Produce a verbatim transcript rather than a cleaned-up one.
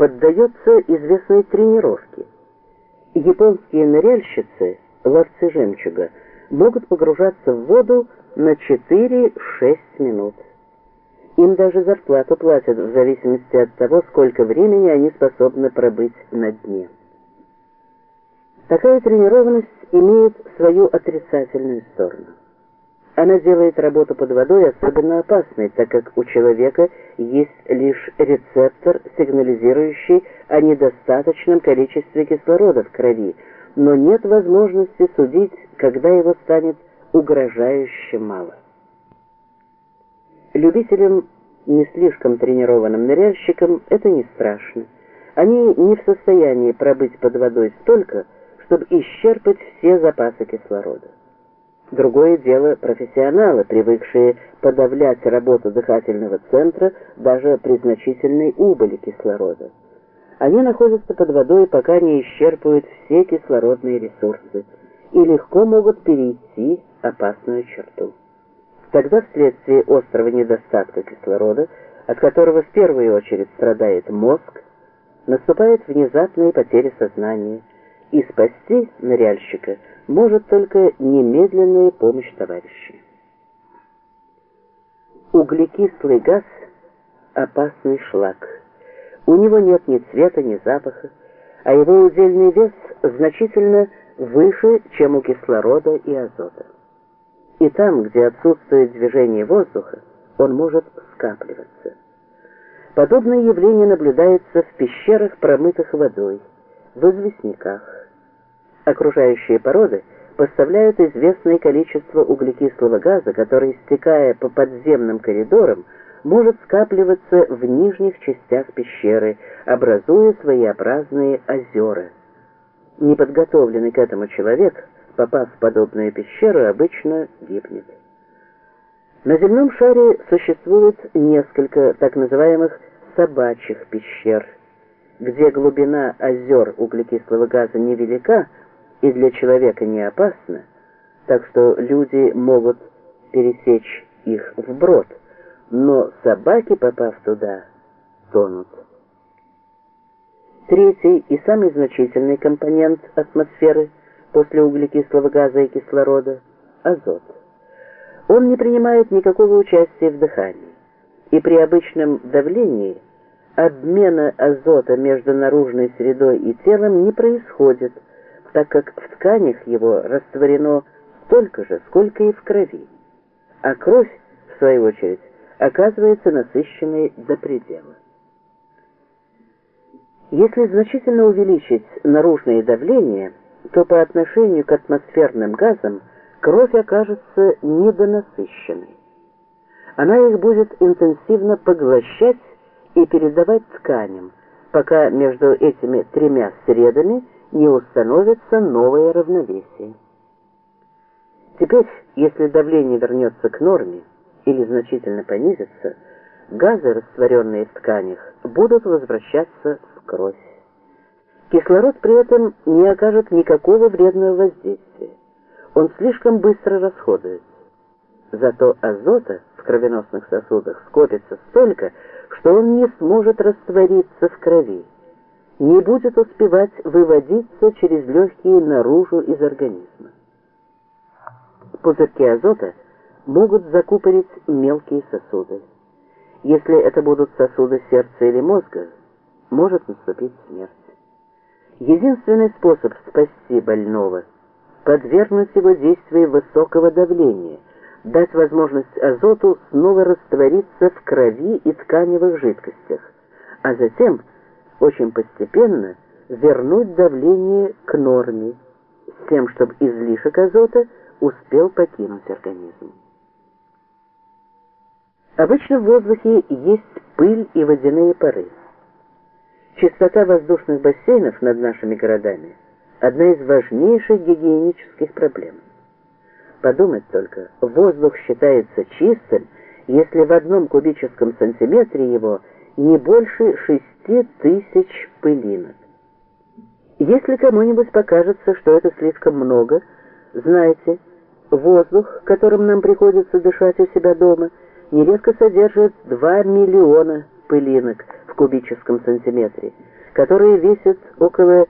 поддается известной тренировке. Японские ныряльщицы, ловцы жемчуга, могут погружаться в воду на четыре-шесть минут. Им даже зарплату платят в зависимости от того, сколько времени они способны пробыть на дне. Такая тренированность имеет свою отрицательную сторону. Она делает работу под водой особенно опасной, так как у человека есть лишь рецептор, сигнализирующий о недостаточном количестве кислорода в крови, но нет возможности судить, когда его станет угрожающе мало. Любителям, не слишком тренированным ныряльщикам, это не страшно. Они не в состоянии пробыть под водой столько, чтобы исчерпать все запасы кислорода. Другое дело профессионалы, привыкшие подавлять работу дыхательного центра даже при значительной убыли кислорода. Они находятся под водой, пока не исчерпывают все кислородные ресурсы, и легко могут перейти опасную черту. Тогда вследствие острого недостатка кислорода, от которого в первую очередь страдает мозг, наступает внезапная потеря сознания, и спасти ныряльщика может только немедленная помощь товарища. Углекислый газ – опасный шлак. У него нет ни цвета, ни запаха, а его удельный вес значительно выше, чем у кислорода и азота. И там, где отсутствует движение воздуха, он может скапливаться. Подобное явление наблюдается в пещерах, промытых водой, в известняках. Окружающие породы поставляют известное количество углекислого газа, который, стекая по подземным коридорам, может скапливаться в нижних частях пещеры, образуя своеобразные озера. Неподготовленный к этому человек, попав в подобную пещеру, обычно гибнет. На земном шаре существует несколько так называемых собачьих пещер, где глубина озер углекислого газа невелика и для человека не опасна, так что люди могут пересечь их вброд, но собаки, попав туда, тонут. Третий и самый значительный компонент атмосферы после углекислого газа и кислорода – азот. Он не принимает никакого участия в дыхании, и при обычном давлении обмена азота между наружной средой и телом не происходит, так как в тканях его растворено столько же, сколько и в крови, а кровь, в свою очередь, оказывается насыщенной до предела. Если значительно увеличить наружное давление, то по отношению к атмосферным газам кровь окажется недонасыщенной. Она их будет интенсивно поглощать и передавать тканям, пока между этими тремя средами не установится новое равновесие. Теперь, если давление вернется к норме или значительно понизится, газы, растворенные в тканях, будут возвращаться в кровь. Кислород при этом не окажет никакого вредного воздействия. Он слишком быстро расходуется. Зато азота в кровеносных сосудах скопится столько, что он не сможет раствориться в крови, не будет успевать выводиться через легкие наружу из организма. Пузырьки азота могут закупорить мелкие сосуды. Если это будут сосуды сердца или мозга, может наступить смерть. Единственный способ спасти больного – подвергнуть его действию высокого давления, дать возможность азоту снова раствориться в крови и тканевых жидкостях, а затем очень постепенно вернуть давление к норме, с тем, чтобы излишек азота успел покинуть организм. Обычно в воздухе есть пыль и водяные пары. Чистота воздушных бассейнов над нашими городами – одна из важнейших гигиенических проблем. Подумать только, воздух считается чистым, если в одном кубическом сантиметре его не больше шести тысяч пылинок. Если кому-нибудь покажется, что это слишком много, знайте, воздух, которым нам приходится дышать у себя дома, нередко содержит два миллиона пылинок, в кубическом сантиметре, которые весят около